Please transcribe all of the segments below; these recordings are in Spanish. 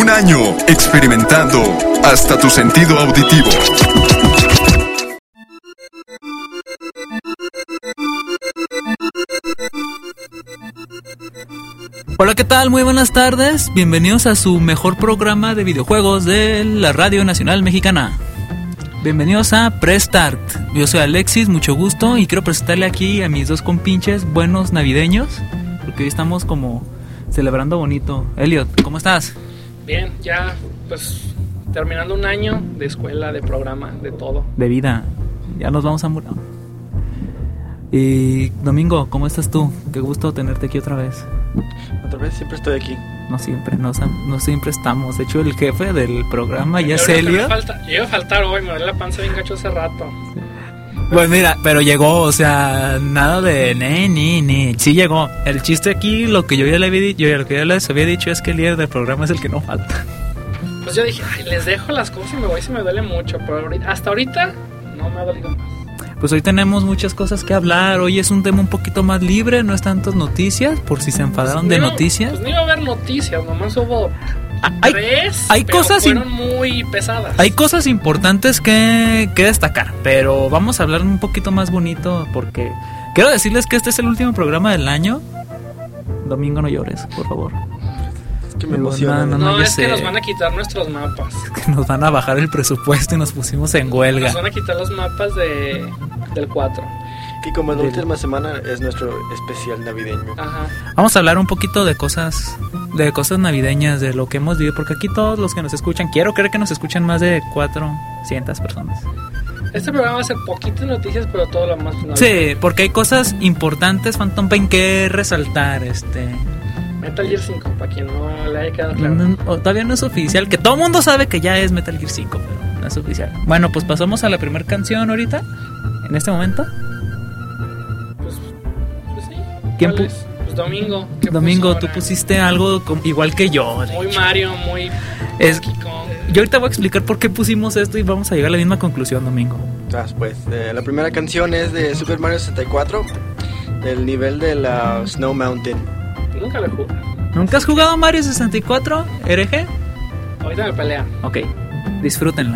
año experimentando hasta tu sentido auditivo. Hola, ¿qué tal? Muy buenas tardes. Bienvenidos a su mejor programa de videojuegos de la Radio Nacional Mexicana. Bienvenidos a Press Start. Yo soy Alexis, mucho gusto, y quiero presentarle aquí a mis dos compinches buenos navideños, porque hoy estamos como celebrando bonito. Elliot, ¿cómo estás? Bien, ya pues terminando un año de escuela, de programa, de todo. De vida. Ya nos vamos a morir. Y Domingo, ¿cómo estás tú? Qué gusto tenerte aquí otra vez. Otra vez, siempre estoy aquí. No siempre estamos. De hecho, el jefe del programa ya es Elliot. Yo iba a faltar hoy, me duele la panza bien gacho hace rato. Pues mira, pero llegó, o sea, nada de ni. Sí llegó. El chiste aquí, lo que yo ya les había dicho es que el líder del programa es el que no falta. Pues yo dije, ay, les dejo las cosas y me voy si me duele mucho, pero hasta ahorita no me ha dolido más. Pues hoy tenemos muchas cosas que hablar. Hoy es un tema un poquito más libre, no es tantas noticias, por si se enfadaron de noticias. Pues no iba a haber noticias, nomás hubo tres, hay pero cosas fueron muy pesadas. Hay cosas importantes que destacar, pero vamos a hablar un poquito más bonito, porque quiero decirles que este es el último programa del año. Domingo, no llores, por favor. Que me emociona. No, es que nos van a quitar nuestros mapas. Es que nos van a bajar el presupuesto y nos pusimos en huelga. Nos van a quitar los mapas del 4. Y como en la última semana es nuestro especial navideño. Ajá. Vamos a hablar un poquito de cosas navideñas, de lo que hemos vivido, porque aquí todos los que nos escuchan, quiero creer que nos escuchan más de 400 personas. Este programa va a ser poquitas noticias, pero todo lo más navideño. Sí, porque hay cosas importantes, Phantom Pain, que resaltar. Metal Gear 5, para quien no le haya quedado claro. Todavía no es oficial, que todo el mundo sabe que ya es Metal Gear 5, pero no es oficial. Bueno, pues pasamos a la primera canción ahorita, en este momento. Pues sí. ¿Quién Pues Domingo. Domingo, tú pusiste algo igual que yo. Muy Mario, muy Donkey Kong. Yo ahorita voy a explicar por qué pusimos esto y vamos a llegar a la misma conclusión, Domingo. Pues la primera canción es de Super Mario 64, del nivel de la Snow Mountain. Nunca lo he jugado. ¿Nunca has jugado Mario 64, RG? Ahorita me pelean. Ok, disfrútenla.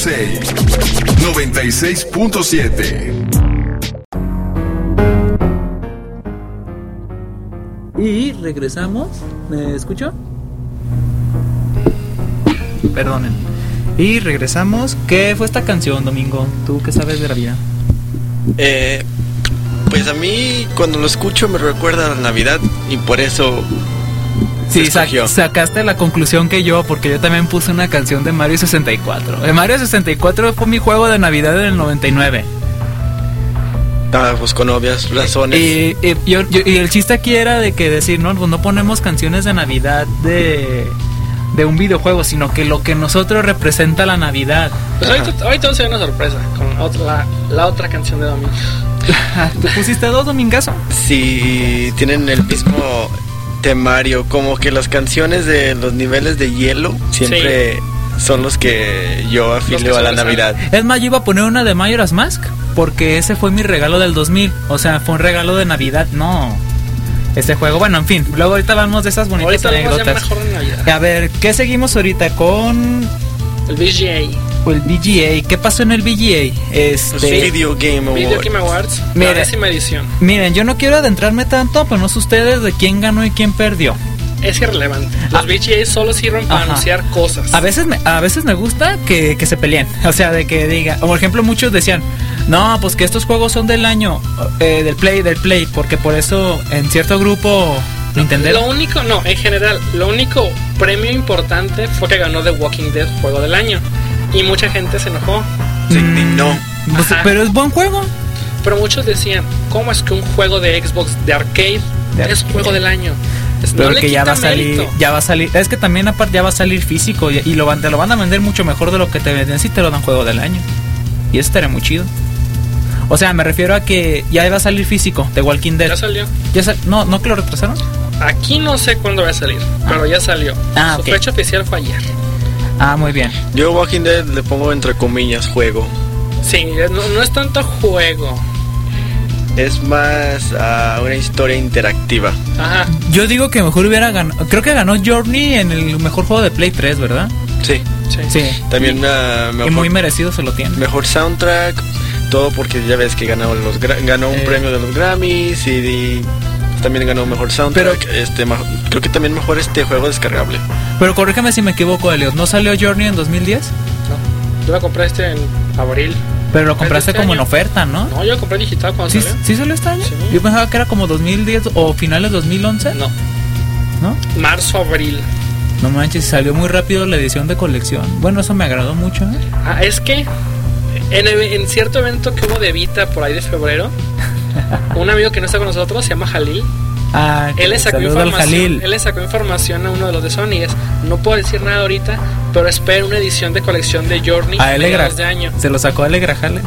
96. 96.7. Y regresamos. ¿Me escucho? Perdonen. Y regresamos. ¿Qué fue esta canción, Domingo? ¿Tú qué sabes de la vida? Pues a mí cuando lo escucho me recuerda a la Navidad y por eso sí, sacaste la conclusión que yo, porque yo también puse una canción de Mario 64. El Mario 64 fue mi juego de Navidad en el 99. Pues con obvias razones. Y el chiste aquí era de que decir, no, pues no ponemos canciones de Navidad de un videojuego, sino que lo que nosotros representa la Navidad. Pues ahorita vamos a ver una sorpresa con la otra canción de Domingo. ¿Tú pusiste dos, Domingazo? Sí, tienen el mismo temario, como que las canciones de los niveles de hielo siempre son los que yo afilio a la Navidad. Es más, yo iba a poner una de Majora's Mask, porque ese fue mi regalo del 2000. O sea, fue un regalo de Navidad, no este juego. Bueno, en fin, luego ahorita hablamos de esas bonitas anécdotas. Mejor de Navidad. A ver, ¿qué seguimos ahorita con? El VGA. O el VGA. ¿Qué pasó en el VGA? Video Game Awards. Mira, la 10ª edición. Miren, yo no quiero adentrarme tanto, pero no sé ustedes de quién ganó y quién perdió. Es irrelevante. Los VGA solo sirven para anunciar cosas. A veces me gusta que se peleen. O sea, de que diga, por ejemplo, muchos decían, no, pues que estos juegos son del año del Play, porque por eso en cierto grupo Nintendo. En general, lo único premio importante fue que ganó The Walking Dead Juego del Año. Y mucha gente se enojó. Se indignó. Pues, pero es buen juego. Pero muchos decían, ¿cómo es que un juego de Xbox de arcade es Juego del Año? Pero que ya va a salir. Es que también aparte ya va a salir físico y te lo van a vender mucho mejor de lo que te venden si te lo dan Juego del Año. Y eso estaría muy chido. O sea, me refiero a que ya va a salir físico de Walking Dead. Ya salió. ¿No que lo retrasaron? Aquí no sé cuándo va a salir, pero ya salió. Su fecha oficial fue ayer. Muy bien. Yo Walking Dead le pongo entre comillas juego. Sí, no es tanto juego. Es más una historia interactiva. Ajá. Yo digo que mejor hubiera ganado. Creo que ganó Journey en el mejor juego de Play 3, ¿verdad? Sí. También y muy merecido se lo tiene. Mejor soundtrack, todo porque ya ves que ganó un premio de los Grammys y también ganó mejor soundtrack. Pero, creo que también mejor juego descargable. Pero corrígeme si me equivoco, Elliot. ¿No salió Journey en 2010? No. Yo lo compré en abril. Pero lo compraste como en oferta, ¿no? No, yo lo compré digital cuando salió. ¿Sí salió este año? Sí. Yo pensaba que era como 2010 o finales 2011. No. ¿No? Marzo, abril. No manches, salió muy rápido la edición de colección. Bueno, eso me agradó mucho, ¿eh? Es que en cierto evento que hubo de Vita por ahí de febrero, un amigo que no está con nosotros, se llama Jalil. Él le sacó información a uno de los de Sony. No puedo decir nada ahorita, pero espero una edición de colección de Journey de año. ¿Se lo sacó a Ale Grajales?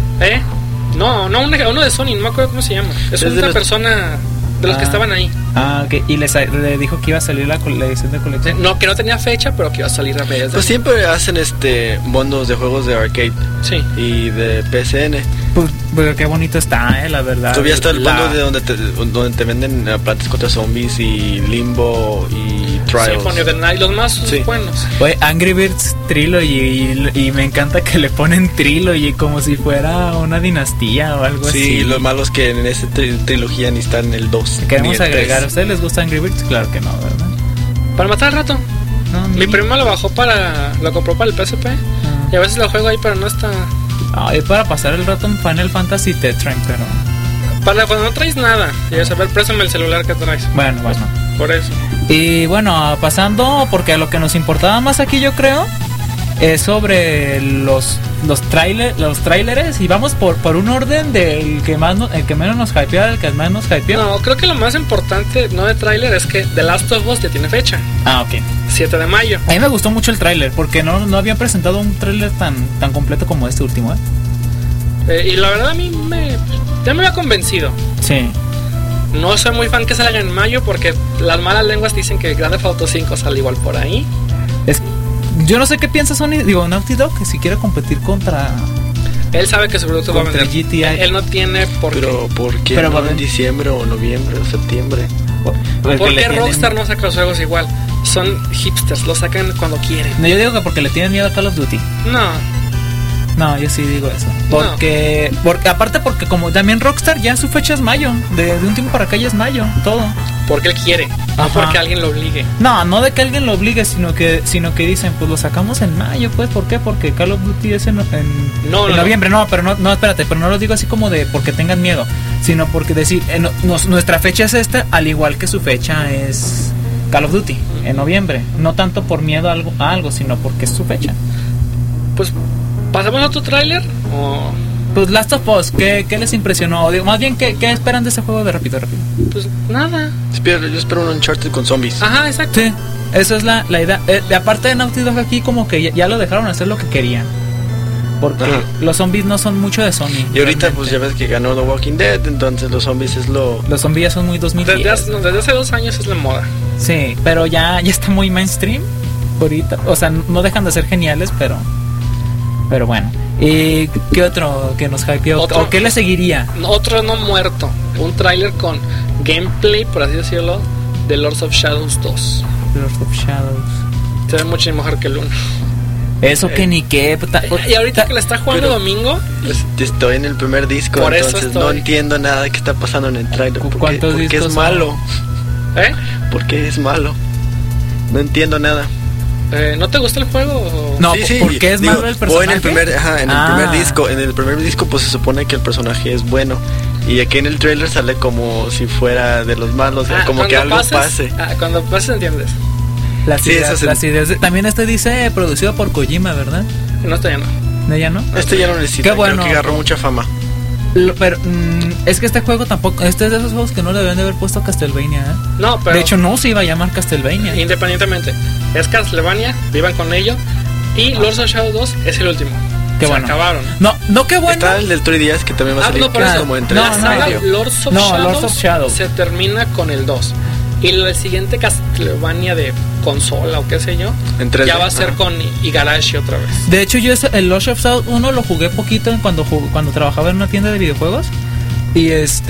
No, uno de Sony, no me acuerdo cómo se llama. Es una persona de los que estaban ahí. Ok. Y le dijo que iba a salir la edición de colección. No, que no tenía fecha, pero que iba a salir a medias. Pues siempre hacen bondos de juegos de arcade. Sí. Y de PSN. Pues qué bonito está, la verdad. Todavía está el bondo de donde te venden Plantas contra Zombies y Limbo y Trials. Symphony of the Night, los más buenos. Oye, Angry Birds Trilogy y me encanta que le ponen Trilogy como si fuera una dinastía o algo así. Sí, lo malo es que en esta trilogía ni está en el 2. Queremos agregar, ¿a ustedes les gusta Angry Birds? Claro que no, ¿verdad? Para matar al rato. No, mi primo lo compró para el PSP. Y a veces lo juego ahí, pero no está. Es para pasar el rato en Final Fantasy Tetra, pero para cuando no traes nada. Y a saber, préstame el celular que traes. Bueno. Por eso. Y bueno, pasando, porque a lo que nos importaba más aquí, yo creo, es sobre los trailers. Y vamos por un orden del que menos nos hypeó al que más nos hypeó. No, creo que lo más importante no de trailer es que The Last of Us ya tiene fecha. Ok. 7 de mayo. A mí me gustó mucho el tráiler porque no habían presentado un tráiler tan completo como este último, y la verdad a mí ya me había convencido. Sí. No soy muy fan que salga en mayo porque las malas lenguas dicen que Grand Theft Auto 5 sale igual por ahí. Yo no sé qué piensa Sony, Naughty Dog, que si quiere competir contra... Él sabe que su producto va a vender. GTI. Él no tiene por qué. Pero ¿por qué pero no en diciembre o noviembre o septiembre? Porque Rockstar no saca los juegos igual. Son hipsters, los sacan cuando quieren. No, yo digo que porque le tienen miedo a Call of Duty. No. No, yo sí digo eso. Porque como también Rockstar ya su fecha es mayo. De un tiempo para acá ya es mayo, todo. Porque él quiere, no porque alguien lo obligue. No de que alguien lo obligue, sino que dicen, pues lo sacamos en mayo, pues, ¿por qué? Porque Call of Duty es en noviembre. No, espérate, pero no lo digo así como de porque tengan miedo, sino porque decir, nuestra fecha es esta, al igual que su fecha es Call of Duty, en noviembre. No tanto por miedo a algo, sino porque es su fecha. Pues, ¿pasamos a otro tráiler? Pues Last of Us, ¿qué les impresionó? Más bien, ¿qué esperan de ese juego de rápido? Pues nada. Yo espero un Uncharted con zombies. Ajá, exacto. Sí, esa es la idea. Aparte de Naughty Dog aquí como que ya lo dejaron hacer lo que querían. Porque los zombies no son mucho de Sony. Y ahorita realmente, pues ya ves que ganó The Walking Dead, entonces los zombies es lo... Los zombies ya son muy 2010. Desde hace 2 años es la moda. Sí, pero ya está muy mainstream ahorita. O sea, no dejan de ser geniales, pero bueno. ¿Y qué otro que nos hypeó? ¿O qué le seguiría? Otro no muerto. Un tráiler con gameplay, por así decirlo, de Lords of Shadows 2. Lords of Shadows. Se ve mucho mejor que el 1. Eso que ni qué. Y ahorita que la está jugando domingo. Estoy en el primer disco, por entonces eso no entiendo nada que está pasando en el tráiler. ¿Cuántos porque discos es malo? Porque es malo. No entiendo nada. ¿No te gusta el juego? No, sí, porque es malo el personaje. En el primer disco pues se supone que el personaje es bueno. Y aquí en el trailer sale como si fuera de los malos, como que algo pase. Cuando pases entiendes. Las ideas también dice producido por Kojima, ¿verdad? No, ya no. ¿Ya no? Ya no necesita. Qué bueno. Creo que agarró mucha fama. Pero es que este juego tampoco, es de esos juegos que no le deben de haber puesto Castlevania, ¿eh? No, pero de hecho no se iba a llamar Castlevania. Independientemente, es Castlevania, vivan con ello. Y Lords of Shadow 2 es el último. Qué bueno. Acabaron. No, qué bueno. Está el del 3DS que también va a salir, que es como entre la saga Lords of Shadow se termina con el 2. Y el siguiente Castlevania de consola o qué sé yo, ya va a ser con Igarashi otra vez. De hecho, yo el Lords of Shadow 1 lo jugué poquito cuando trabajaba en una tienda de videojuegos. Y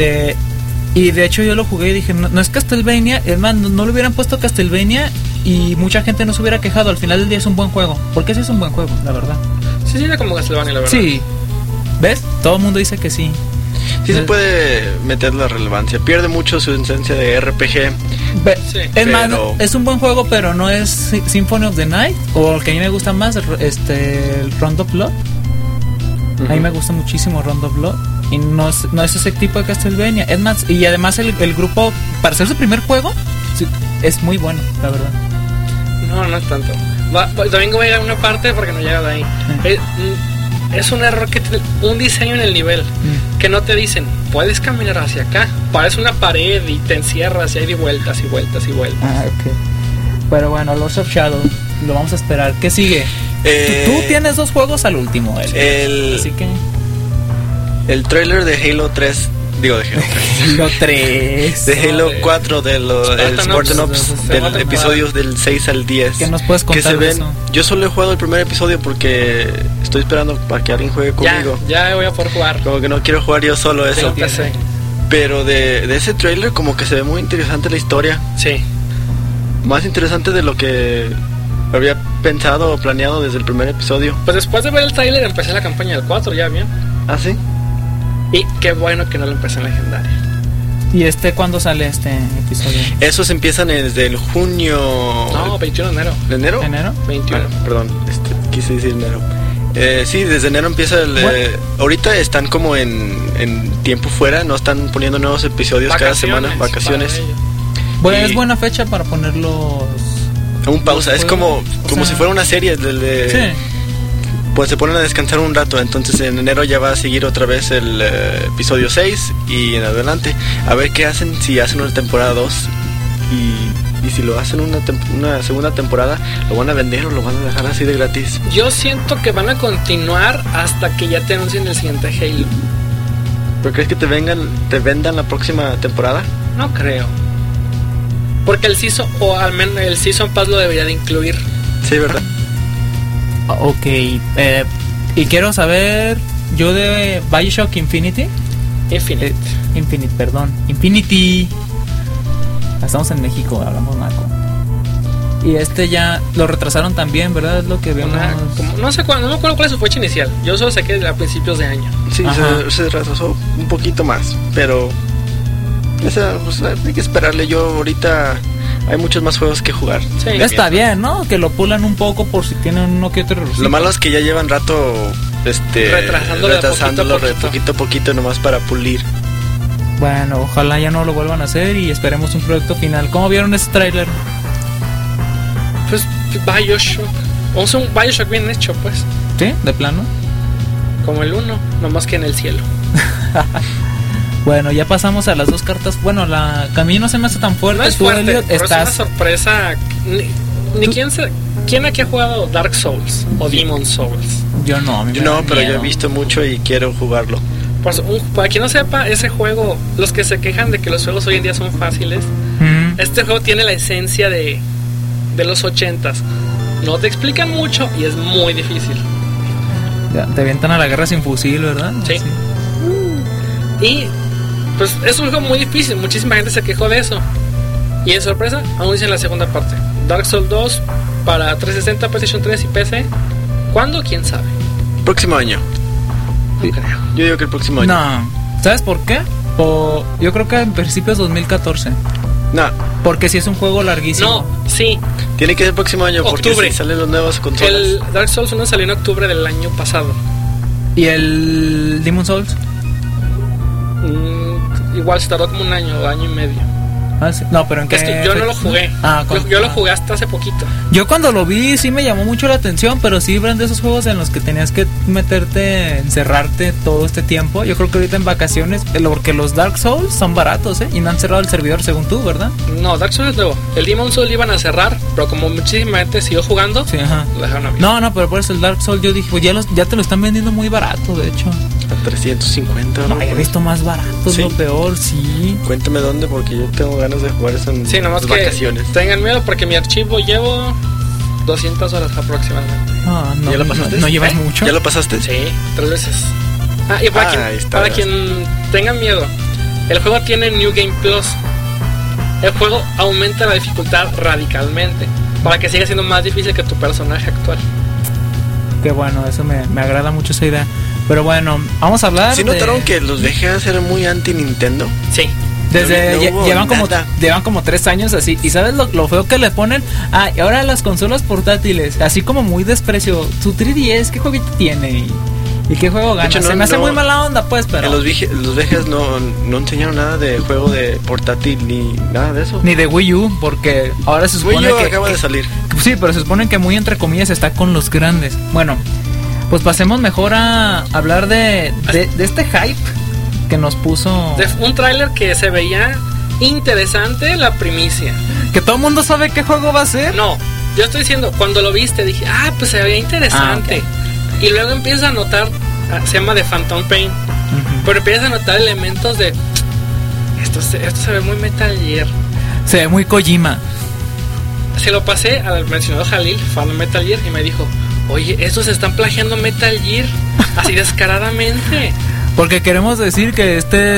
de hecho yo lo jugué y dije, no es Castlevania. Es más, no le hubieran puesto Castlevania y mucha gente no se hubiera quejado. Al final del día es un buen juego. Porque sí es un buen juego, la verdad. Sí, era como Castlevania, la verdad. Sí. ¿Ves? Todo el mundo dice que sí. Sí se puede meter la relevancia. Pierde mucho su esencia de RPG. Es más, es un buen juego, pero no es Symphony of the Night. O el que a mí me gusta más, el Round of Blood. A mí me gusta muchísimo Round of Blood. Y no es ese tipo de Castlevania. Es más, y además el grupo, para ser su primer juego, es muy bueno, la verdad. No es tanto. Domingo va a ir a una parte porque no llega de ahí. Es un error que tiene un diseño en el nivel que no te dicen, puedes caminar hacia acá. Parece una pared y te encierras y hay de vueltas y vueltas y vueltas. Ok. Pero bueno, Lords of Shadow, lo vamos a esperar. ¿Qué sigue? Tú tienes 2 juegos al último. Así que... El trailer de Halo 3. Digo, de Halo 3. De Halo 4, del Spartan Ops, del episodio del 6 al 10. ¿Qué nos puedes contar de eso? Yo solo he jugado el primer episodio porque estoy esperando para que alguien juegue conmigo. Ya voy a poder jugar. Como que no quiero jugar yo solo eso. Pero de ese trailer como que se ve muy interesante la historia. Sí. Más interesante de lo que había pensado o planeado desde el primer episodio. Pues después de ver el trailer empecé la campaña del 4 ya bien. ¿Ah, sí? Y qué bueno que no lo empecé en legendaria. ¿Y cuándo sale este episodio? Esos empiezan desde el junio... No, 21 de enero. ¿De enero? ¿Enero? 21. Perdón, quise decir enero. Sí, desde enero empieza ahorita están como en tiempo fuera, no están poniendo nuevos episodios cada semana, vacaciones. Bueno, es buena fecha para ponerlos... Un pausa, es como si fuera una serie sí. Pues se ponen a descansar un rato, entonces en enero ya va a seguir otra vez el episodio 6 y en adelante. A ver qué hacen, si hacen una temporada 2 y si lo hacen una segunda temporada, ¿lo van a vender o lo van a dejar así de gratis? Yo siento que van a continuar hasta que ya te anuncien el siguiente Halo. ¿Pero crees que te vendan la próxima temporada? No creo. Porque el Season, o al menos el Season Pass lo debería de incluir. Sí, ¿verdad? Ok, y quiero saber, yo de Bioshock Infinity. Infinity. Estamos en México, hablamos naco. Y ya lo retrasaron también, ¿verdad? Es lo que vemos. No me acuerdo cuál es su fecha inicial. Yo solo sé que a principios de año. Sí, se retrasó un poquito más, pero pues, hay que esperarle. Yo ahorita hay muchos más juegos que jugar. Sí, está bien, ¿no? Que lo pulan un poco por si tienen uno que otro errorcito. Lo malo es que ya llevan rato retrasándolo de poquito a poquito nomás para pulir. Bueno, ojalá ya no lo vuelvan a hacer y esperemos un producto final. ¿Cómo vieron ese tráiler? Pues Bioshock. O sea, un Bioshock bien hecho, pues. ¿Sí? ¿De plano? Como el 1, nomás que en el cielo. Bueno, ya pasamos a las dos cartas. Bueno, la camino no se me hace tan fuerte. No es fuerte, Elliot, pero es una sorpresa. ¿Quién aquí ha jugado Dark Souls o Demon Souls? Yo no, pero yo he visto mucho y quiero jugarlo. Para quien no sepa, ese juego, los que se quejan de que los juegos hoy en día son fáciles, este juego tiene la esencia de los 80s. No te explican mucho y es muy difícil. Ya, te avientan a la guerra sin fusil, ¿verdad? Sí. Y pues es un juego muy difícil. Muchísima gente se quejó de eso. Y en sorpresa, aún dicen la segunda parte. Dark Souls 2 para 360, PlayStation 3 y PC. ¿Cuándo? ¿Quién sabe? Próximo año. No creo. Yo digo que el próximo año. No. ¿Sabes por qué? Yo creo que en principios 2014. No. Porque si es un juego larguísimo. No, sí. Tiene que ser el próximo año. Octubre. Porque si salen los nuevos consolas. El Dark Souls 1 salió en octubre del año pasado. ¿Y el Demon Souls? Igual se tardó como un año y medio. Ah, sí. No, pero ¿en qué? Es que yo no lo jugué. Yo lo jugué hasta hace poquito. Yo cuando lo vi sí me llamó mucho la atención, pero sí eran de esos juegos en los que tenías que encerrarte todo este tiempo. Yo creo que ahorita en vacaciones, porque los Dark Souls son baratos, y no han cerrado el servidor según tú, ¿verdad? No, Dark Souls es nuevo. El Demon Souls iban a cerrar, pero como muchísima gente siguió jugando, sí, ajá. Lo dejaron abierto. No, pero por eso el Dark Souls yo dije, pues ya te lo están vendiendo muy barato, de hecho. A 350, ¿no? He visto más barato, ¿sí? Lo peor, sí. Cuéntame dónde, porque yo tengo ganas de jugar eso en nomás que vacaciones. Tengan miedo porque mi archivo llevo 200 horas aproximadamente. ¿Ya lo pasaste? ¿No llevas mucho? ¿Ya lo pasaste? Sí, 3 veces. Y para quien tenga miedo, el juego tiene New Game Plus. El juego aumenta la dificultad radicalmente para que siga siendo más difícil que tu personaje actual. Qué bueno, eso me agrada mucho esa idea. Pero bueno, vamos a hablar. ¿Sí notaron que los VGA eran muy anti-Nintendo? Sí. Llevan como 3 años así. ¿Y sabes lo feo que le ponen? Y ahora las consolas portátiles, así como muy desprecio. Su 3DS, ¿qué jueguito tiene? ¿Y qué juego gana? Se me hace muy mala onda, pues, pero... Los VGAs no enseñaron nada de juego de portátil ni nada de eso. Ni de Wii U, porque ahora se supone Wii U acaba de salir. Sí, pero se supone que muy entre comillas está con los grandes. Bueno, pues pasemos mejor a hablar de este hype que nos puso... Un tráiler que se veía interesante, la primicia. ¿Que todo el mundo sabe qué juego va a ser? No, yo estoy diciendo, cuando lo viste dije, pues se veía interesante. Okay. Y luego empiezas a notar, se llama The Phantom Pain, pero empiezas a notar elementos de... Esto se ve muy Metal Gear. Se ve muy Kojima. Se lo pasé al mencionado Jalil, fan de Metal Gear, y me dijo, oye, estos están plagiando Metal Gear así descaradamente. Porque queremos decir que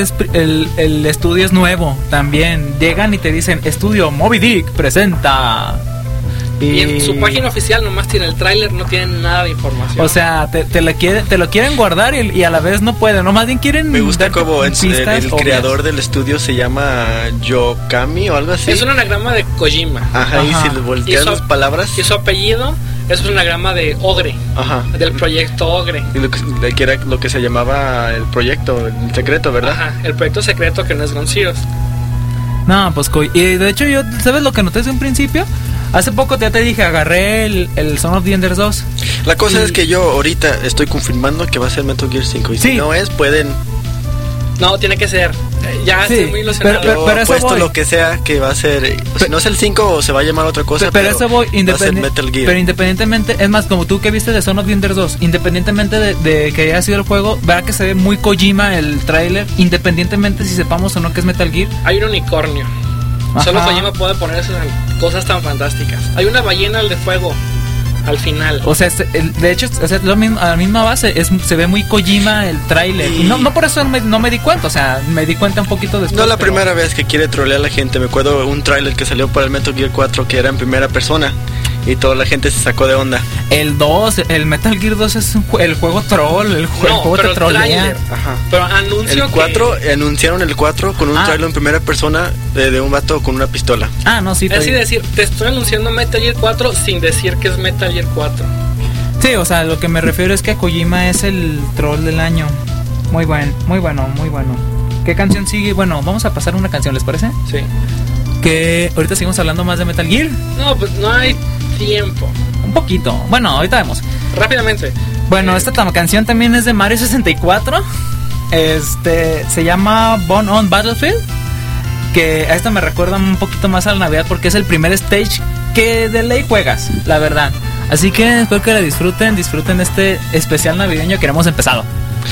el estudio es nuevo también. Llegan y te dicen, estudio Moby Dick presenta. Y en su página oficial nomás tiene el tráiler, no tienen nada de información. O sea, te lo quieren guardar y a la vez no pueden. No, más bien quieren... Me gusta como el creador del estudio se llama Yokami o algo así. Es un anagrama de Kojima. Ajá. Y si le volteas las palabras... Y su apellido es un anagrama de Ogre. Ajá. Del proyecto Ogre. Y que era lo que se llamaba el proyecto, el secreto, ¿verdad? Ajá, el proyecto secreto que no es Ground Zeroes. No, pues... Y de hecho yo, ¿sabes lo que noté desde un principio? Hace poco ya te dije, agarré el Son of the Enders 2. La cosa es que yo ahorita estoy confirmando que va a ser Metal Gear 5. Y si no es, pueden... No, tiene que ser. Ya sí, estoy muy ilusionado. Pero apuesto lo que sea que va a ser... Si no es el 5, se va a llamar otra cosa, pero eso voy, va a ser Metal Gear. Pero independientemente, es más, como tú que viste de Son of the Enders 2, independientemente de que haya sido el juego, verá que se ve muy Kojima el tráiler, independientemente si sepamos o no que es Metal Gear. Hay un unicornio. Ajá. Solo Kojima puede poner esas cosas tan fantásticas. Hay una ballena de fuego. al final. O sea, de hecho, o sea, a la misma base, se ve muy Kojima el tráiler. Y no por eso no me di cuenta, o sea, me di cuenta un poquito después. No la primera vez que quiere trolear a la gente. Me acuerdo un tráiler que salió para el Metal Gear 4 que era en primera persona y toda la gente se sacó de onda. El 2, el Metal Gear 2 es el juego troll, el juego te trolea. Ajá. Pero anunció el 4, anunciaron el 4 con un tráiler en primera persona de un vato con una pistola. No, sí. Es decir, te estoy anunciando Metal Gear 4 sin decir que es Metal Gear 4. Sí, o sea, lo que me refiero es que Kojima es el troll del año. Muy bueno. ¿Qué canción sigue? Bueno, vamos a pasar una canción, ¿les parece? Sí. Que ahorita seguimos hablando más de Metal Gear. No, pues no hay tiempo. Un poquito. Bueno, ahorita vemos. Rápidamente. Bueno, esta canción también es de Mario 64. Se llama Born on Battlefield. Que a esta me recuerda un poquito más a la Navidad porque es el primer stage que de ley juegas, la verdad. Así que espero que la disfruten este especial navideño que hemos empezado.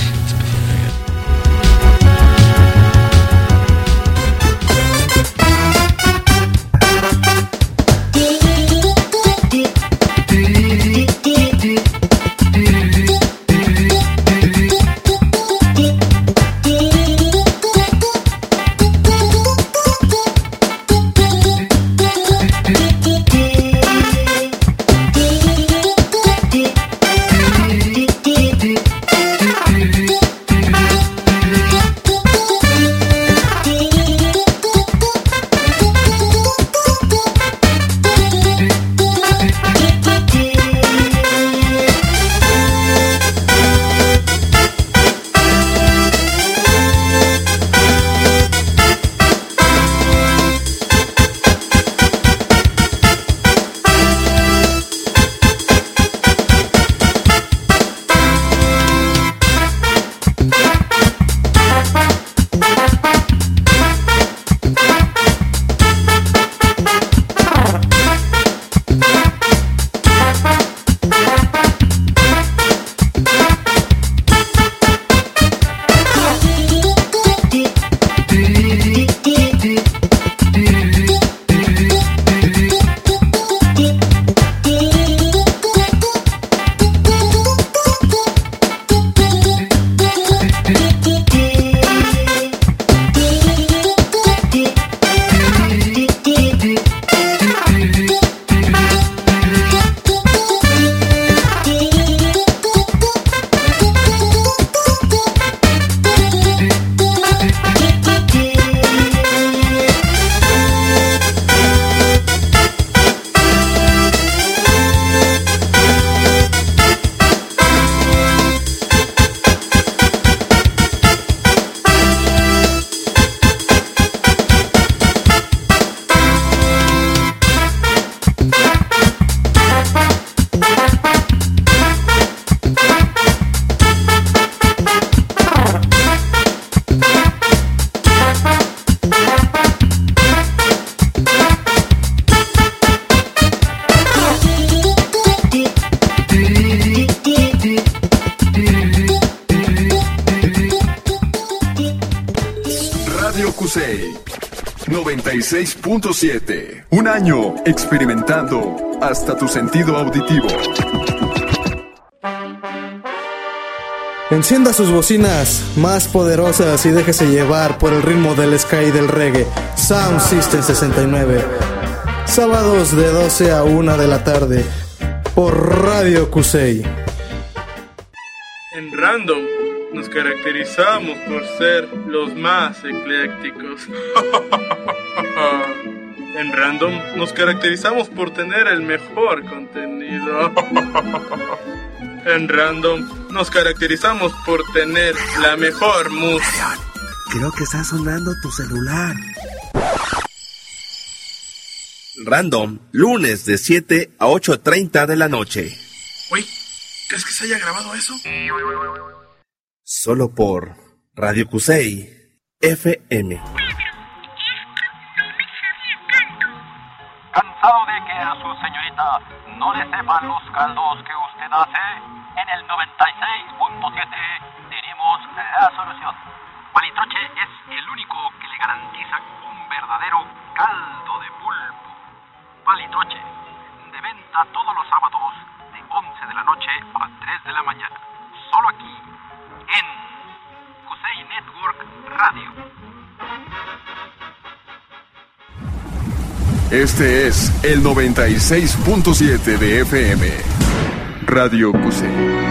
Kusei 96.7. Un año experimentando hasta tu sentido auditivo. Encienda sus bocinas más poderosas y déjese llevar por el ritmo del ska y del reggae. Sound System 69. Sábados de 12 a 1 de la tarde por Radio Kusei. En Random nos caracterizamos por ser los más eclécticos. En Random nos caracterizamos por tener el mejor contenido. En Random nos caracterizamos por tener la mejor música. Creo que está sonando tu celular. Random, lunes de 7 a 8:30 de la noche. Uy, ¿crees que se haya grabado eso? Solo por Radio Kusei FM. ¿Cansado de que a su señorita no le sepan los caldos que usted hace? En el 96.7 tenemos la solución. Palitroche es el único que le garantiza un verdadero caldo de pulpo. Palitroche, de venta todos los sábados en Kusei Network Radio. Este es el 96.7 de FM, Radio Kusei.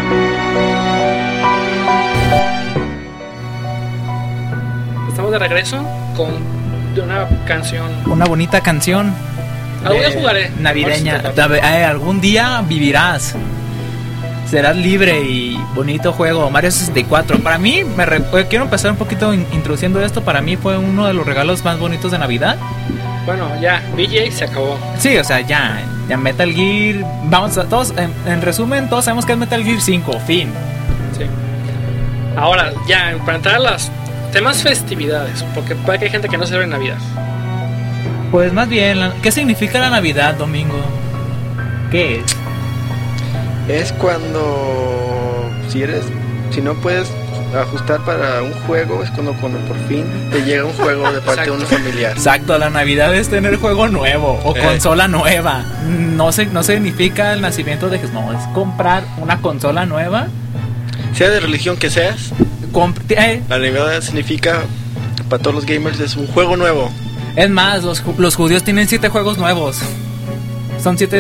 Estamos de regreso con una canción. Una bonita canción. Algún día jugaré. Navideña. Algún día vivirás. Serás libre y bonito juego. Mario 64. Para mí, quiero empezar un poquito introduciendo esto. Para mí fue uno de los regalos más bonitos de Navidad. Bueno, ya, BJ se acabó. Sí, o sea, ya Metal Gear. Vamos a todos, en resumen, todos sabemos que es Metal Gear 5, fin. Sí. Ahora, ya, para entrar a los temas festividades, porque puede que hay gente que no celebra Navidad. Pues más bien, ¿qué significa la Navidad, Domingo? ¿Qué es? Es cuando, si no puedes ajustar para un juego, es cuando por fin te llega un juego de parte de un familiar. Exacto, la Navidad es tener juego nuevo o consola nueva. No significa el nacimiento de Jesús, no, es comprar una consola nueva. Sea de religión que seas, la Navidad significa, para todos los gamers, es un juego nuevo. Es más, los judíos tienen 7 juegos nuevos. Son 7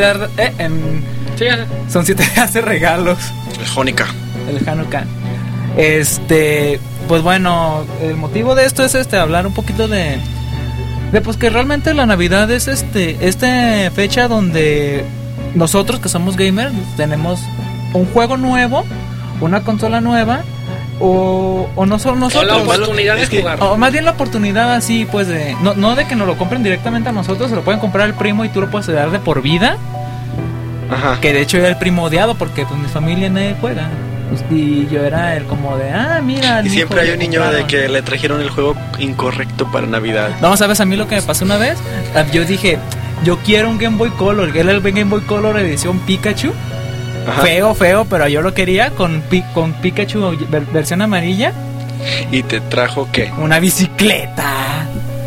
días de regalos. El Hanukkah. Pues bueno, el motivo de esto es hablar un poquito de pues que realmente la Navidad es esta fecha donde nosotros que somos gamers tenemos un juego nuevo, una consola nueva o no solo nosotros, o la oportunidad de jugar, o más bien la oportunidad así pues de no de que nos lo compren directamente a nosotros, se lo pueden comprar al primo y tú lo puedes dar de por vida. Ajá. Que de hecho era el primo odiado porque pues mi familia no juega. Y yo era el como de, mira. Y siempre hay un niño de que le trajeron el juego incorrecto para Navidad. No, ¿sabes a mí lo que me pasó una vez? Yo dije, yo quiero un Game Boy Color. Era el Game Boy Color edición Pikachu. Ajá. Feo, pero yo lo quería con Pikachu versión amarilla. ¿Y te trajo qué? Una bicicleta.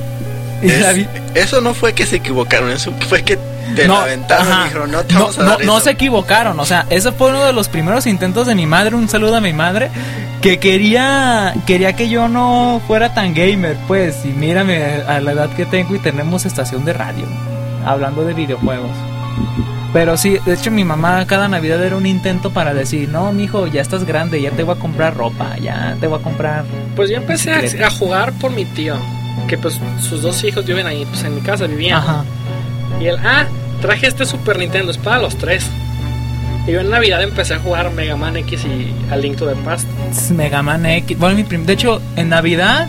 Eso no fue que se equivocaron, eso fue que te la aventaron, dijeron, no te vamos a dar eso. No se equivocaron, o sea, ese fue uno de los primeros intentos de mi madre, un saludo a mi madre, que quería que yo no fuera tan gamer, pues, y mírame a la edad que tengo y tenemos estación de radio, hablando de videojuegos. Pero sí, de hecho mi mamá cada Navidad era un intento para decir, no, mijo, ya estás grande, ya te voy a comprar ropa, ya te voy a comprar... Pues yo empecé a jugar por mi tío, que pues sus 2 hijos viven ahí, pues en mi casa vivían. Ajá. Y él, traje este Super Nintendo, es para los 3. Y yo en Navidad empecé a jugar Mega Man X y A Link to the Past. Mega Man X, bueno, de hecho, en Navidad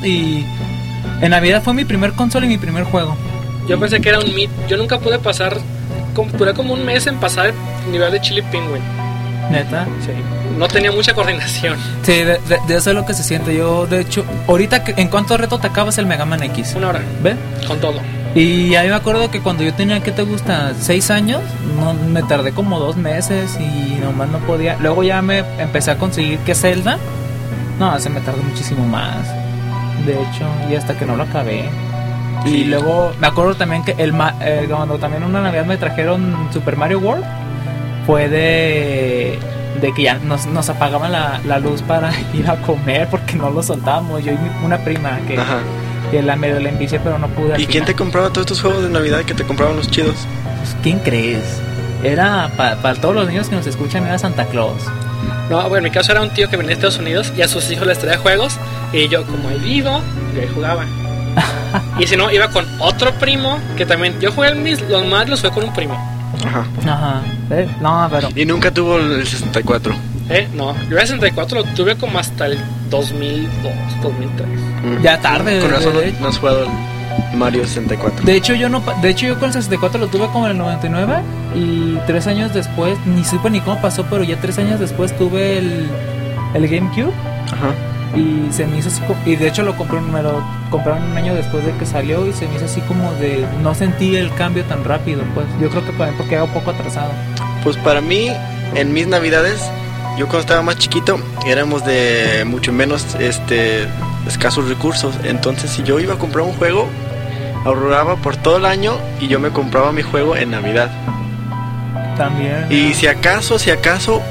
fue mi primer consola y mi primer juego. Yo pensé que era un mid, yo nunca pude pasar, duré como un mes en pasar el nivel de Chili Penguin. ¿Neta? Sí. No tenía mucha coordinación. Sí, de eso es lo que se siente. Yo, de hecho, ahorita, ¿en cuánto reto te acabas el Mega Man X? 1 hora. ¿Ve? Con todo. Y ahí me acuerdo que cuando yo tenía, ¿qué te gusta? 6 años, me tardé como 2 meses y nomás no podía. Luego ya me empecé a conseguir que Zelda. No, se me tardó muchísimo más. De hecho, y hasta que no lo acabé. Sí. Y luego me acuerdo también que cuando también una Navidad me trajeron Super Mario World, fue de que ya nos apagaban la luz para ir a comer porque no lo soltábamos. Yo y una prima que... Ajá. Que la medio la envicié, pero no pude. ¿Y quién te compraba todos estos juegos de Navidad que te compraban los chidos? Pues, ¿quién crees? Era para todos los niños que nos escuchan, era Santa Claus. No, bueno, en mi caso era un tío que venía de Estados Unidos y a sus hijos les traía juegos y yo como ahí vivo, yo ahí jugaba. Y si no, iba con otro primo que también, yo jugué los más los jugué con un primo. Ajá. No, pero... ¿Y nunca tuvo el 64? No, yo el 64 lo tuve como hasta el 2002, 2003. Ya tarde. Con razón no has jugado el Mario 64. De hecho yo con el 64 lo tuve como en el 99 y 3 años después, ni supe ni cómo pasó, pero ya 3 años después tuve el GameCube. Ajá. Y se me hizo así, y de hecho me lo compraron un año después de que salió y se me hizo así como de, no sentí el cambio tan rápido, pues yo creo que porque era un poco atrasado. Pues para mí, en mis Navidades, yo cuando estaba más chiquito, éramos de mucho menos escasos recursos, entonces si yo iba a comprar un juego, ahorraba por todo el año y yo me compraba mi juego en Navidad. También. Y si acaso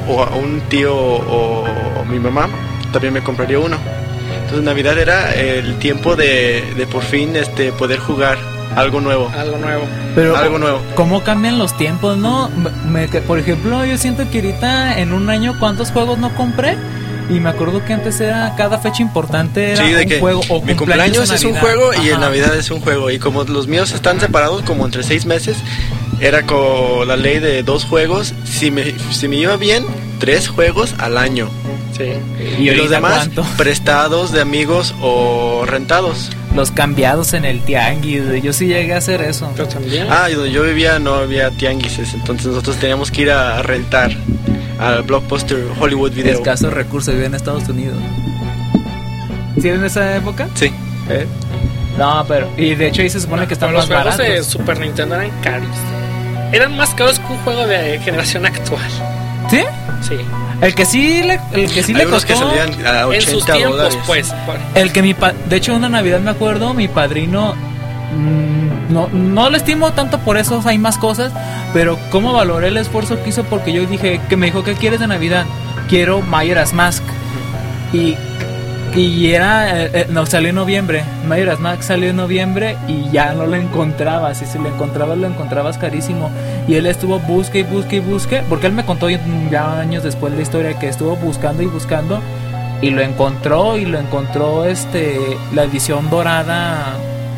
o a un tío o mi mamá también me compraría uno. Entonces Navidad era el tiempo de por fin poder jugar algo nuevo. Pero algo nuevo. ¿Cómo cambian los tiempos, no? Por ejemplo, yo siento que ahorita en un año ¿cuántos juegos no compré? Y me acuerdo que antes era cada fecha importante era un juego o mi cumpleaños es un juego y en Navidad es un juego, y como los míos están separados como entre 6 meses, era con la ley de 2 juegos. Si me iba bien, 3 juegos al año. Sí. Y los demás prestados de amigos o rentados. Los cambiados en el tianguis. Yo sí llegué a hacer eso. Yo también. Y donde yo vivía no había tianguises, entonces nosotros teníamos que ir a rentar al Blockbuster Hollywood Video. Escasos recursos, vivía en Estados Unidos. ¿Sí en esa época? Sí. No, pero... Y de hecho ahí se supone que están más baratos. Los juegos de Super Nintendo eran caros. Eran más caros que un juego de generación actual. ¿Sí? Sí. El que sí le costó que salían a $80 en sus tiempos, pues. El que de hecho una Navidad me acuerdo, mi padrino no le estimo tanto por eso, hay más cosas, pero cómo valoré el esfuerzo que hizo, porque yo dije, que me dijo, ¿qué quieres de Navidad? Quiero Majora's Mask. Y era no, salió en noviembre. Majora's Mask salió en noviembre y ya no lo encontrabas. Y si lo encontrabas carísimo. Y él estuvo busque, porque él me contó ya años después la historia que estuvo buscando y lo encontró la edición dorada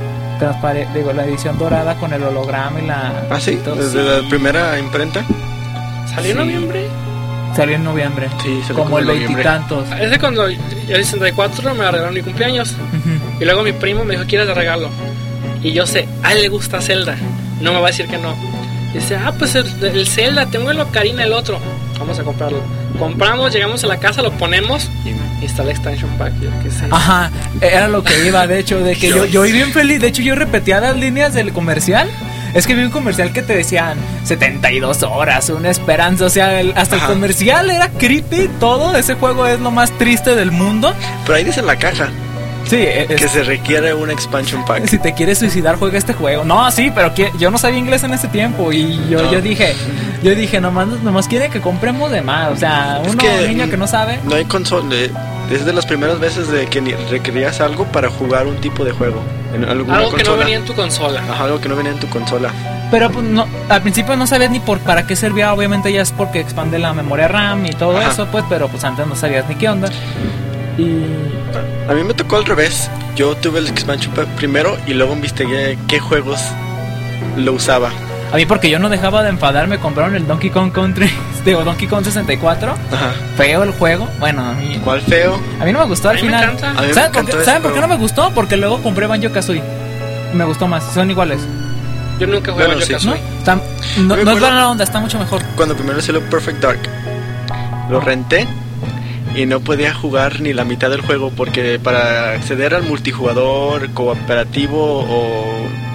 la edición dorada con el holograma y la... sí, desde la primera imprenta. ¿Salió en noviembre? Salió en noviembre. Sí, como el 20 y tantos. Es de cuando el 64 me regalaron mi cumpleaños. Uh-huh. Y luego mi primo me dijo, ¿quieres de regalo? Y yo sé, a él le gusta Zelda. No me va a decir que no. Y dice, pues el Zelda, tengo el Ocarina, el otro. Vamos a comprarlo. Compramos, llegamos a la casa, lo ponemos y está el expansion pack. Yo qué sé. Ajá, era lo que iba, de hecho, de que yo vi bien feliz. De hecho, yo repetía las líneas del comercial. Es que vi un comercial que te decían 72 horas, una esperanza. O sea, hasta el comercial era creepy. Todo ese juego es lo más triste del mundo. Pero ahí dice en la caja. Sí, que se requiere un expansion pack. Si te quieres suicidar, juega este juego. No, sí, pero yo no sabía inglés en ese tiempo. Y yo dije, nomás quiere que compremos de más. O sea, niño que no sabe. No hay consola. Es de las primeras veces de que requerías algo para jugar un tipo de juego. Algo consola. Que no venía en tu consola. Algo que no venía en tu consola. Pero pues, no, al principio no sabías ni para qué servía. Obviamente ya es porque expande la memoria RAM y todo eso, pues. Pero pues antes no sabías ni qué onda. Y a mí me tocó al revés. Yo tuve el expansion pack primero y luego investigué qué juegos lo usaba. A mí porque yo no dejaba de enfadarme, compraron el Donkey Kong Country, Donkey Kong 64. Ajá. Feo el juego. Bueno, a mí... ¿Cuál feo? A mí no me gustó al final. ¿Saben por qué no me gustó? Porque luego compré Banjo-Kazooie. Me gustó más, son iguales. Yo nunca jugué Banjo-Kazooie. No es buena onda, está mucho mejor. Cuando primero salió Perfect Dark, lo renté y no podía jugar ni la mitad del juego porque para acceder al multijugador cooperativo o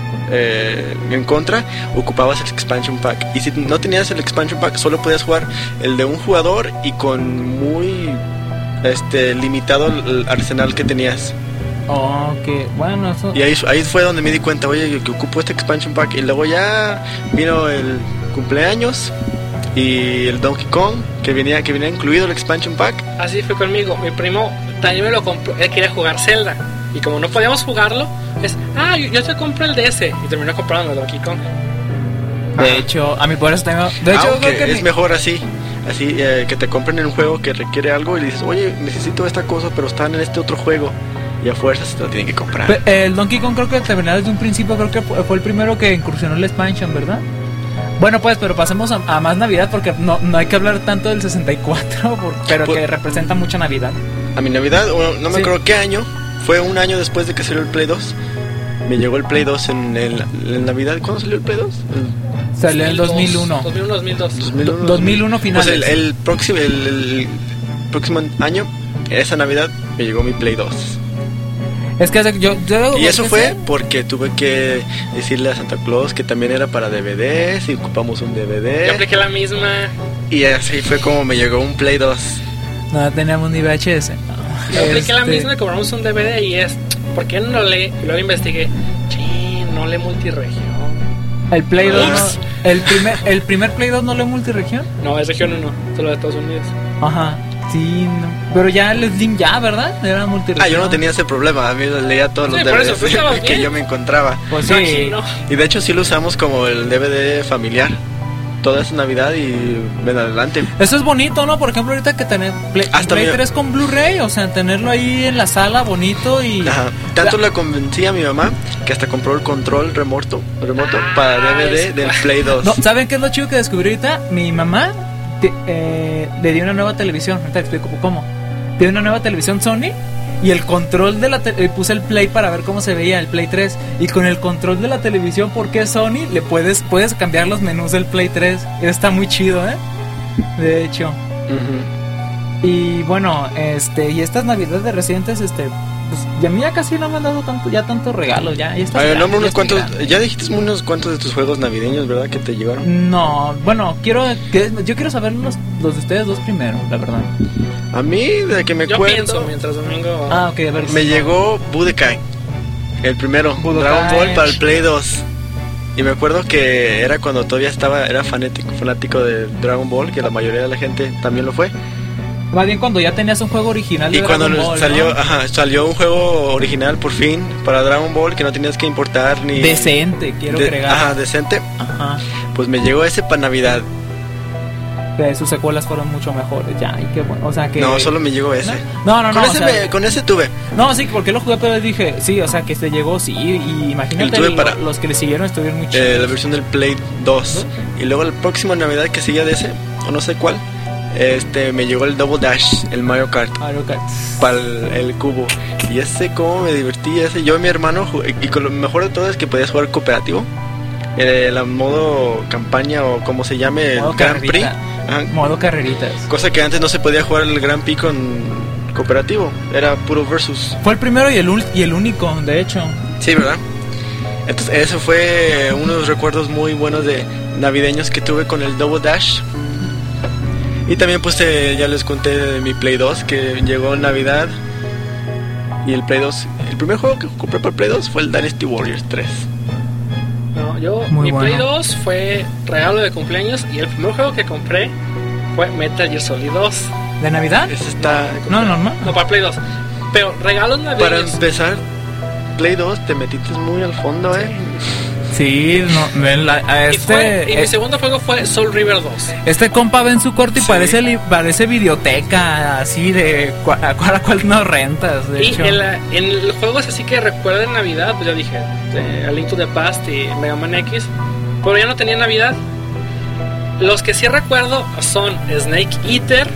en contra ocupabas el expansion pack, y si no tenías el expansion pack solo podías jugar el de un jugador y con muy limitado el arsenal que tenías. Okay, bueno, eso... Y ahí fue donde me di cuenta, oye, que ocupo este expansion pack. Y luego ya vino el cumpleaños y el Donkey Kong, que venía incluido el expansion pack. Así fue conmigo. Mi primo también me lo compró. Él quería jugar Zelda. Y como no podíamos jugarlo, yo te compro el DS. Y terminó comprando el Donkey Kong. De hecho, a mí por eso tengo... De hecho, creo que es mejor así que te compren en un juego que requiere algo y le dices, oye, necesito esta cosa, pero están en este otro juego. Y a fuerzas te lo tienen que comprar. El Donkey Kong creo que terminó desde un principio. Creo que fue el primero que incursionó el expansion, ¿verdad? Bueno, pues, pero pasemos a más Navidad, porque no hay que hablar tanto del 64, pero que representa mucha Navidad. A mi Navidad, no me acuerdo qué año, fue un año después de que salió el Play 2. Me llegó el Play 2 en Navidad. ¿Cuándo salió el Play 2? Salió en el 2001. 2001 finales. Pues el próximo año, esa Navidad, me llegó mi Play 2. Es que yo y eso fue porque tuve que decirle a Santa Claus que también era para DVDs y ocupamos un DVD. Yo apliqué la misma. Y así fue como me llegó un Play 2. No teníamos ni VHS. Yo apliqué la misma y compramos un DVD y ¿por qué no lee? Y luego investigué. No lee multiregión. El Play 2 ¿El primer Play 2 no lo es multiregión? No, es región 1, solo de Estados Unidos. Ajá. Sí, no. Pero ya el Slim ya, ¿verdad? Era multiregión. Yo no tenía ese problema, a mí leía todos los DVDs que yo me encontraba. Pues sí. No. Y de hecho sí lo usamos como el DVD familiar. Toda esa Navidad y ven adelante. Eso es bonito, ¿no? Por ejemplo, ahorita que tener Play 3 con Blu-ray, o sea, tenerlo ahí en la sala bonito y... Ajá. Tanto la convencí a mi mamá que hasta compró el control remoto para DVD del Play 2. No, ¿saben qué es lo chido que descubrí ahorita? Mi mamá le dio una nueva televisión, ahorita te explico cómo. Le dio una nueva televisión Sony y el control de la puse el Play para ver cómo se veía el Play 3 y con el control de la televisión, porque es Sony, le puedes cambiar los menús del Play 3. Está muy chido, de hecho. Y bueno, y estas navidades recientes, pues y a mí ya casi no me han dado tantos regalos, ya ya dijiste unos cuantos de tus juegos navideños, ¿verdad? Que te llegaron. No, bueno, yo quiero saber los de ustedes dos primero, la verdad. A mí, de que me yo acuerdo, pienso mientras Domingo... ok, a ver. Me llegó Budokai, el primero, Budokai. Dragon Ball para el Play 2. Y me acuerdo que era cuando todavía era fanático de Dragon Ball, que la mayoría de la gente también lo fue. Más bien cuando ya tenías un juego original de Dragon Ball. Y cuando salió un juego original por fin para Dragon Ball que no tenías que importar ni... Decente, quiero agregar. Ajá, decente. Ajá. Pues me llegó ese para Navidad. Sus secuelas fueron mucho mejores, ya, y qué bueno, o sea que... No, solo me llegó ese. No, con ese tuve. No, sí, porque lo jugué, pero dije, sí, o sea, que se llegó, sí, y imagínate los que le siguieron estuvieron muy chidos. La versión del Play 2. Y luego la próxima Navidad que seguía de ese, o no sé cuál, me llegó el Double Dash, el Mario Kart. Para el cubo. Y ese, cómo me divertí, yo y mi hermano, y con lo mejor de todo es que podías jugar cooperativo. El modo campaña o como se llame, el Grand Prix. Modo carreritas. Cosa que antes no se podía jugar el Grand Prix con cooperativo, era puro versus. Fue el primero y el único, de hecho. Sí, ¿verdad? Entonces eso fue uno de los recuerdos muy buenos de navideños que tuve con el Double Dash. Y también pues ya les conté de mi Play 2 que llegó en Navidad. Y el Play 2, el primer juego que compré para el Play 2 fue el Dynasty Warriors 3. Mi Play 2 fue regalo de cumpleaños y el primer juego que compré fue Metal Gear Solid 2. ¿De Navidad? Ese está... No, normal. No, para Play 2. Pero regalos navideños. Para empezar, Play 2 te metiste muy al fondo, Sí, no, y mi segundo juego fue Soul River 2. Este compa ve en su cuarto y parece videoteca, así de a cual no rentas, de hecho. En el juego es así que recuerda en Navidad, pues ya dije, A Link to the Past y Mega Man X, pero ya no tenía Navidad. Los que sí recuerdo son Snake Eater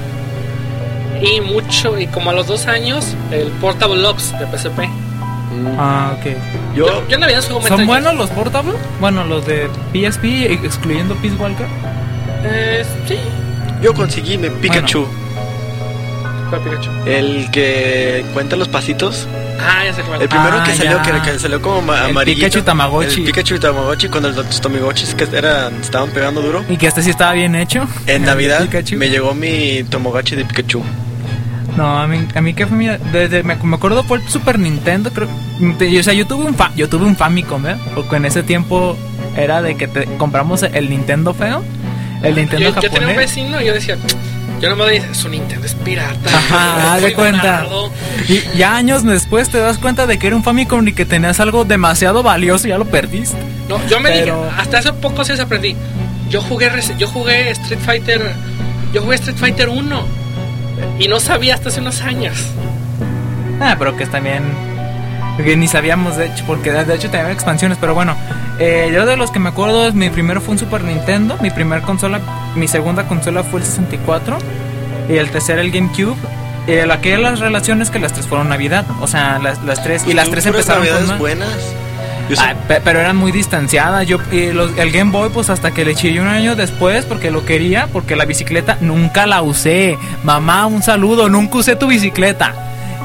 y como a los 2 años el Portable Ops de PSP. Ok. Yo en Navidad juego ¿Son buenos los Portable? Bueno, los de PSP, excluyendo Peace Walker. Sí. Yo conseguí mi Pikachu. ¿Cuál Pikachu? El que cuenta los pasitos. Ya sé cuál. El primero que salió como amarillito. El Pikachu Tamagotchi. El Pikachu Tamagotchi cuando los Tamagotchis que estaban pegando duro. Y que sí estaba bien hecho. En Navidad me llegó mi Tamagotchi de Pikachu. No, a mí que fue me acuerdo fue el Super Nintendo, creo. O sea, yo tuve un Famicom, porque en ese tiempo era de que compramos el Nintendo feo, el Nintendo japonés. Yo tenía un vecino y yo decía, yo no me voy a decir, su Nintendo es pirata. Ajá, de cuenta. Y ya años después te das cuenta de que era un Famicom y que tenías algo demasiado valioso y ya lo perdiste. No, yo me dije, hasta hace poco sí aprendí. Yo jugué Street Fighter 1. Y no sabía hasta hace unos años. Pero que también que ni sabíamos, de hecho, porque de hecho tenía expansiones. Pero bueno, yo de los que me acuerdo, mi primero fue un Super Nintendo. Mi segunda consola fue el 64. Y el tercero el GameCube. Aquellas las relaciones que las tres fueron Navidad. O sea, las tres. Y las tres empezaron con buenas. Pero eran muy distanciadas. El Game Boy, pues hasta que le chillé un año después, porque lo quería, porque la bicicleta nunca la usé. Mamá, un saludo, nunca usé tu bicicleta.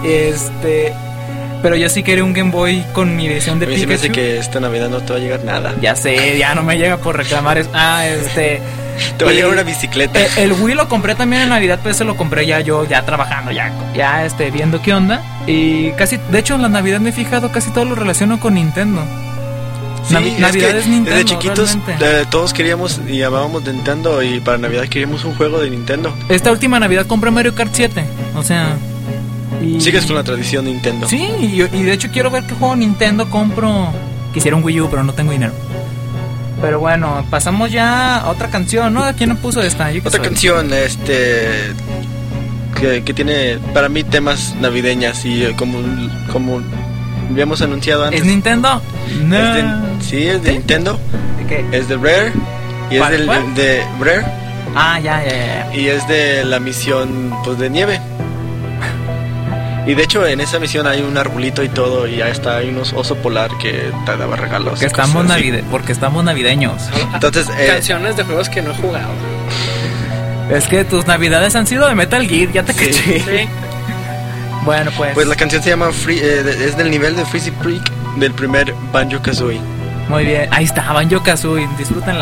Pero yo sí quería un Game Boy con mi edición de Pikachu. Me parece que esta Navidad no te va a llegar nada. Ya sé, ya no me llega por reclamar eso. Te va a llegar una bicicleta. El Wii lo compré también en Navidad, pero ese lo compré ya trabajando, ya viendo qué onda. Y casi, de hecho en la Navidad me he fijado, casi todo lo relaciono con Nintendo. Sí, Navidad es Nintendo. Desde chiquitos todos queríamos y amábamos Nintendo, y para Navidad queríamos un juego de Nintendo. Esta última Navidad compré Mario Kart 7, o sea... Sigues con la tradición Nintendo. Sí, y de hecho quiero ver qué juego Nintendo compro. Quisiera un Wii U, pero no tengo dinero. Pero bueno, pasamos ya a otra canción, ¿no? ¿Quién nos puso esta? Otra canción, que tiene para mí temas navideñas y como habíamos anunciado antes. ¿Es Nintendo? No. Sí, es de Nintendo. ¿De qué? Es de Rare. Y es de Rare. Ah, ya. Y es de la misión, pues, de nieve. Y de hecho en esa misión hay un arbolito y todo, y ya está, hay unos oso polar que te daba regalos. Porque estamos navideños. Entonces, canciones de juegos que no he jugado. Es que tus navidades han sido de Metal Gear, ya te caché. Sí. Bueno, pues la canción se llama es del nivel de Freezy Freak del primer Banjo-Kazooie. Muy bien, ahí está, Banjo-Kazooie, disfrútenla.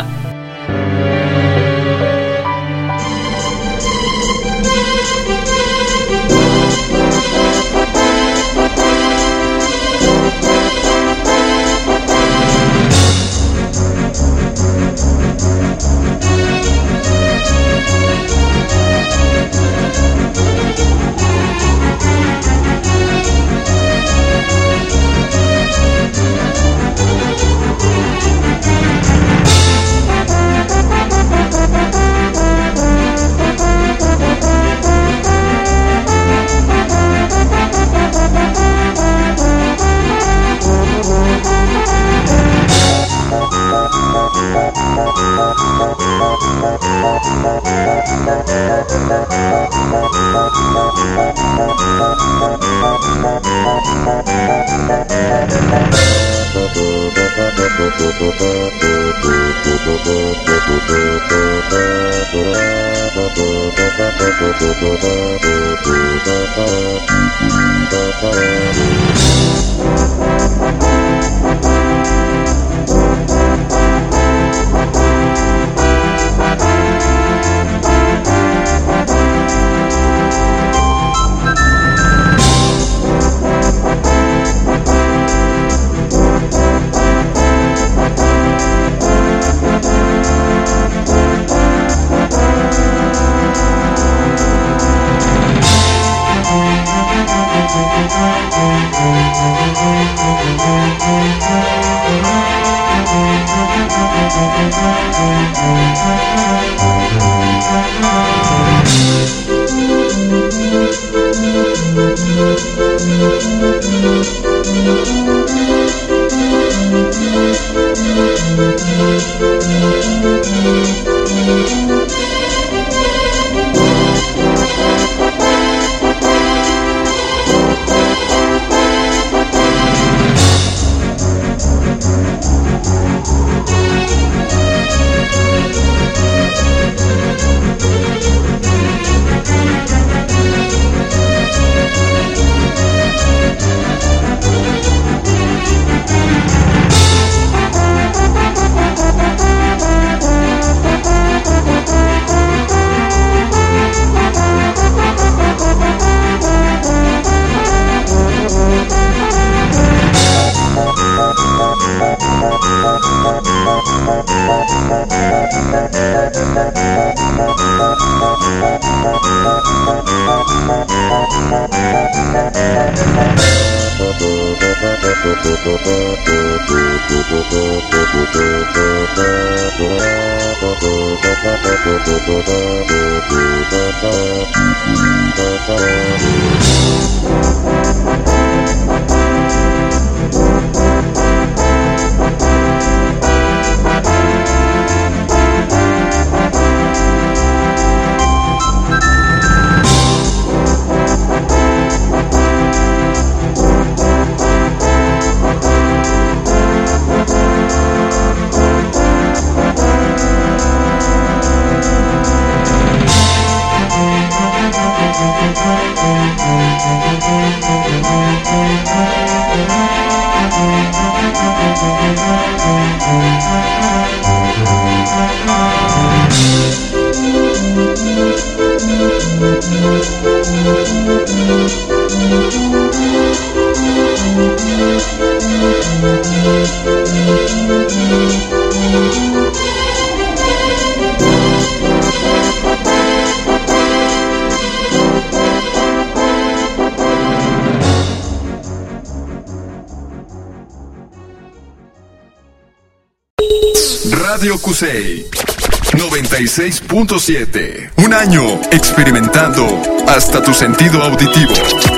Radio Cusey 96.7. Un año experimentando hasta tu sentido auditivo.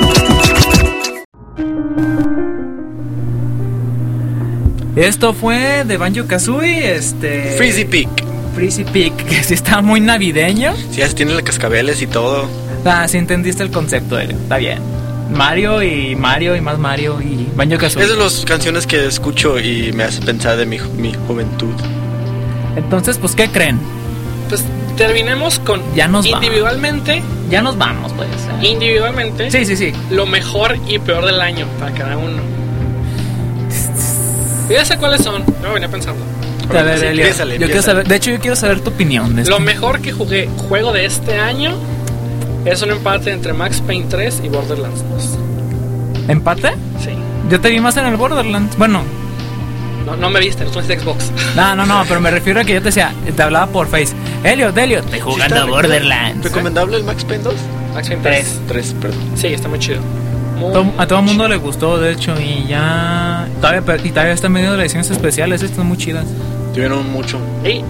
Esto fue de Banjo-Kazooie, Freezy Peak, que sí está muy navideño. Sí, así tiene los cascabeles y todo. Sí entendiste el concepto, está bien. Mario y más Mario y Banjo-Kazooie. Es de las canciones que escucho y me hace pensar de mi juventud. Entonces, pues, ¿qué creen? Pues terminemos con individualmente. Ya nos vamos, pues. Individualmente. Sí. Lo mejor y peor del año para cada uno. Ya sé cuáles son. Yo venía pensando. A ver, Elio, quiero saber. De hecho, yo quiero saber tu opinión de esto. Lo mejor que juego de este año es un empate entre Max Payne 3 y Borderlands 2. ¿Empate? Sí. Yo te vi más en el Borderlands. Bueno. No me viste, no tuviste Xbox. No, pero me refiero a que yo te hablaba por Face. Elliot, estoy jugando Borderlands. ¿Recomendable el Max Payne 2? Max Payne 3, perdón. Sí, está muy chido. A todo el mundo le gustó, de hecho, y ya todavía están vendiendo las ediciones especiales, están muy chidas. Tuvieron mucho. Y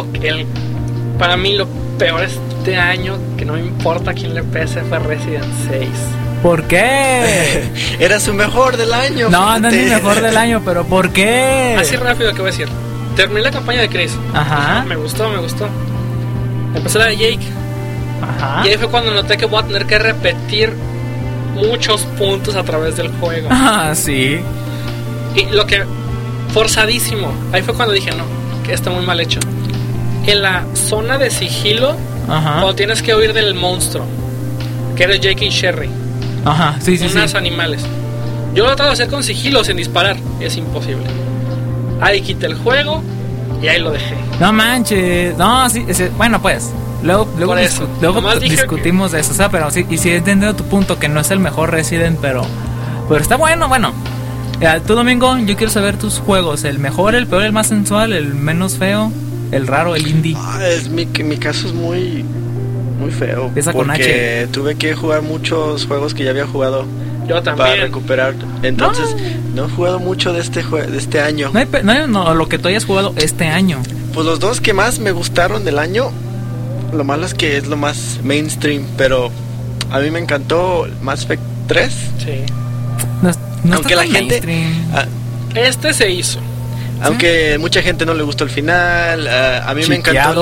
para mí lo peor este año, que no me importa quién le pese, fue Resident 6. ¿Por qué? Era su mejor del año. No es mi mejor del año, pero ¿por qué? Así rápido que voy a decir. Terminé la campaña de Chris. Ajá. Me gustó. Empecé la de Jake. Ajá. Y ahí fue cuando noté que voy a tener que repetir muchos puntos a través del juego. Sí. Y lo que forzadísimo. Ahí fue cuando dije, no, que está muy mal hecho. En la zona de sigilo, cuando tienes que huir del monstruo, que eres Jake y Sherry. Ajá, sí. Unos animales. Yo lo trato de hacer con sigilo, sin disparar. Es imposible. Ahí quité el juego y ahí lo dejé. No manches. No, sí. Bueno, pues. Luego discutimos de eso, o sea, pero sí, y sí he entendido tu punto, que no es el mejor Resident, pero está bueno. Tú, Domingo, yo quiero saber tus juegos, el mejor, el peor, el más sensual, el menos feo, el raro, el indie. Mi caso es muy feo. Empieza con H. Porque tuve que jugar muchos juegos que ya había jugado. Yo también. Para recuperar. Entonces, no he jugado mucho de este año. No, lo que tú hayas jugado este año. Pues los dos que más me gustaron del año, lo malo es que es lo más mainstream, pero a mí me encantó Mass Effect 3. Sí. No aunque la gente este se hizo. Aunque mucha gente no le gustó el final, a mí me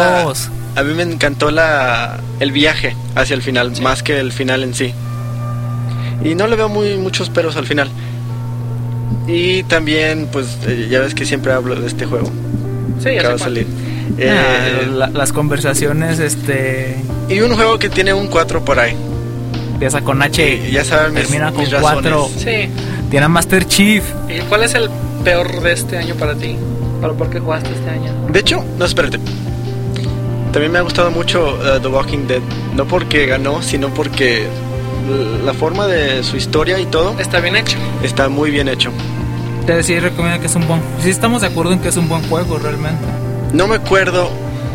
encantó el viaje hacia el final, más que el final en sí. Y no le veo muchos peros al final. Y también, pues, ya ves que siempre hablo de este juego. Sí, ya acaba de salir. Las conversaciones, Y un juego que tiene un 4 por ahí. Empieza con H, ya saben, termina con mis 4. Sí. Tiene Master Chief. ¿Y cuál es el peor de este año para ti? ¿Por qué jugaste este año? De hecho, no, espérate. También me ha gustado mucho The Walking Dead. No porque ganó, sino porque la forma de su historia y todo está bien hecho. Está muy bien hecho. Te decía, recomiendo que es un buen. Sí, estamos de acuerdo en que es un buen juego realmente. No me acuerdo.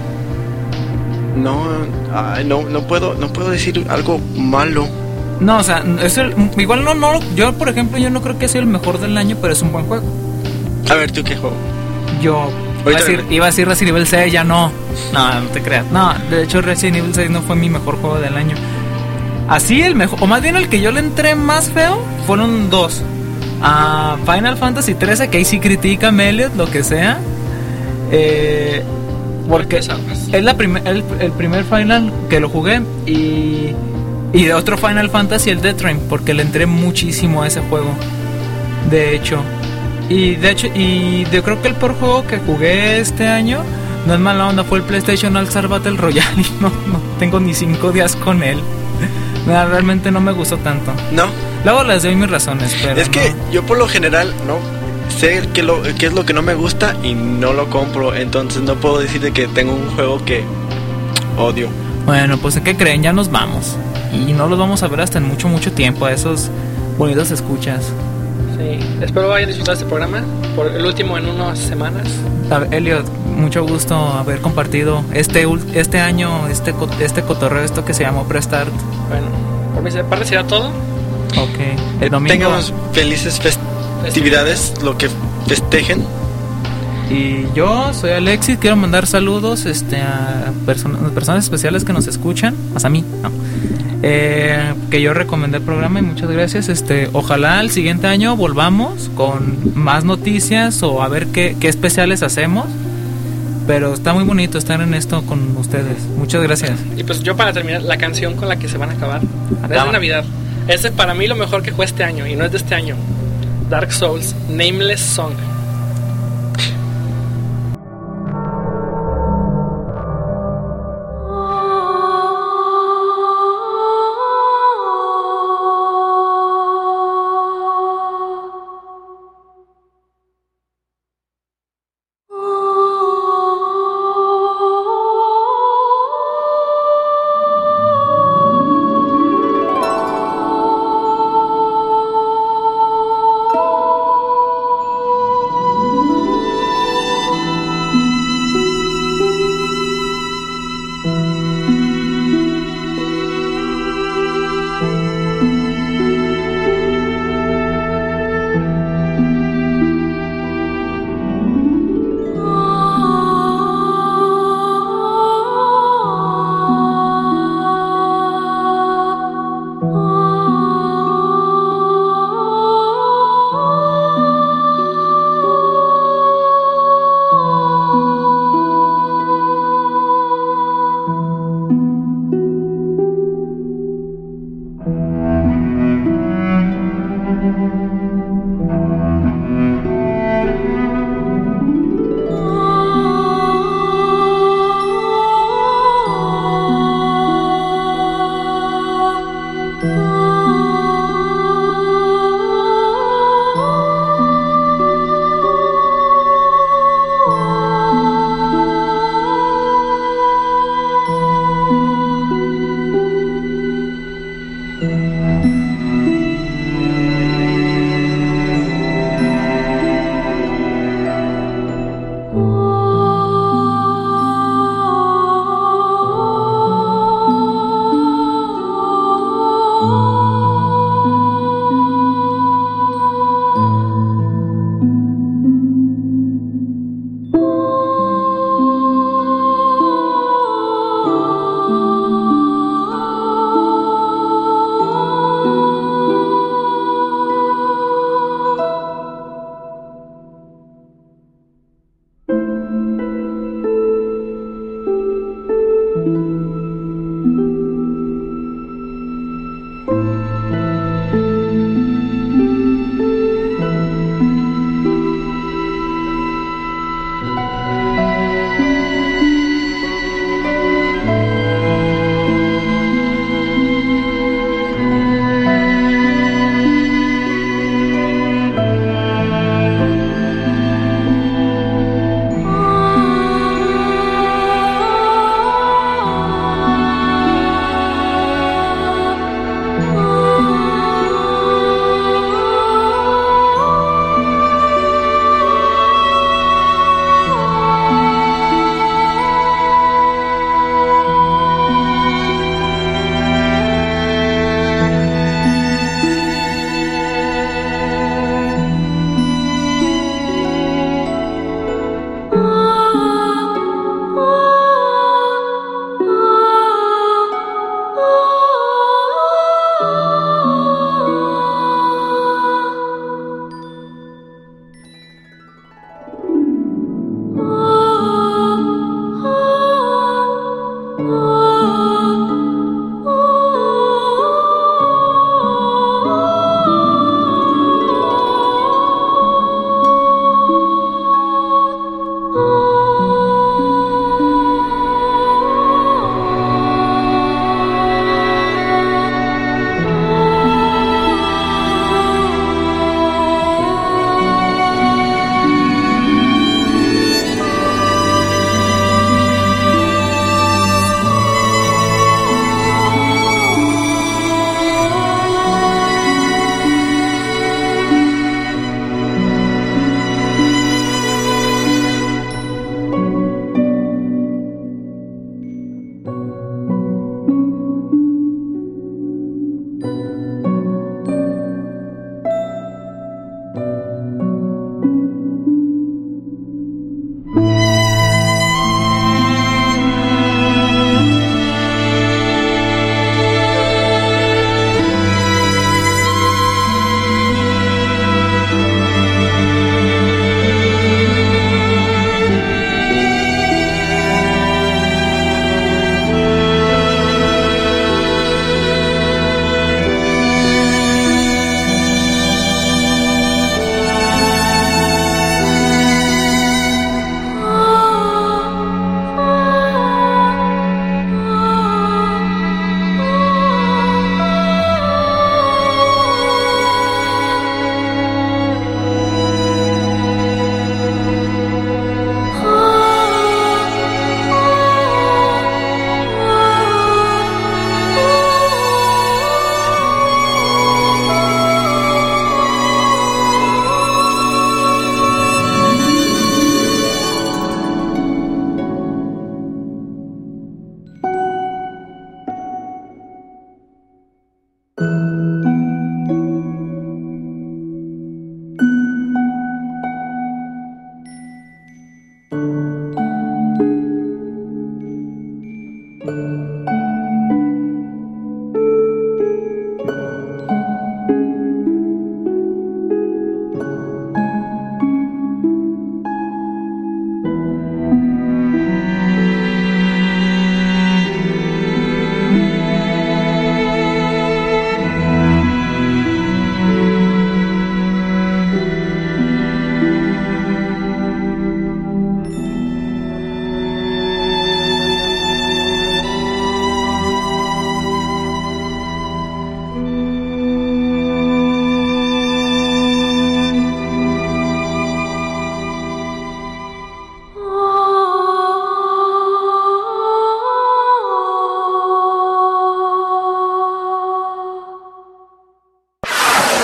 No puedo decir algo malo. No, o sea, igual no. Yo, por ejemplo, yo no creo que sea el mejor del año, pero es un buen juego. A ver, ¿tú qué juego? Yo iba a decir Resident Evil 6, ya no te creas. No, de hecho Resident Evil 6 no fue mi mejor juego del año. Así el mejor, o más bien el que yo le entré más feo, fueron dos. A Final Fantasy 13, que ahí sí critica Elliot, lo que sea. Porque es el primer Final que lo jugué. Y de otro Final Fantasy, el Death Train, porque le entré muchísimo a ese juego. De hecho, yo creo que el peor juego que jugué este año, no es mala onda, fue el PlayStation All-Star Battle Royale. Y no tengo ni 5 días con él. Realmente no me gustó tanto. No. Luego les doy mis razones, pero es que yo por lo general no sé qué es lo que no me gusta y no lo compro. Entonces no puedo decir de que tengo un juego que odio. Bueno, pues ¿qué creen? Ya nos vamos. Y no los vamos a ver hasta en mucho tiempo, a esos bonitos escuchas. Sí, espero hayan disfrutado este programa, por el último en unas semanas. Elliot, mucho gusto haber compartido este año, este cotorreo, esto que se llamó Prestart. Bueno, por mi parte será todo. Ok, el domingo tengamos felices festividades, lo que festejen. Y yo soy Alexis, quiero mandar saludos a personas especiales que nos escuchan, más a mí, ¿no? Que yo recomendé el programa y muchas gracias. Ojalá el siguiente año volvamos con más noticias o a ver qué especiales hacemos. Pero está muy bonito estar en esto con ustedes. Muchas gracias. Y pues yo, para terminar, la canción con la que se van a acabar es de Navidad. Es para mí lo mejor que fue este año, y no es de este año. Dark Souls, Nameless Song.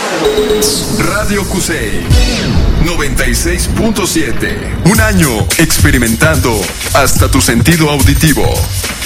Radio Cusey 96.7. Un año experimentando hasta tu sentido auditivo.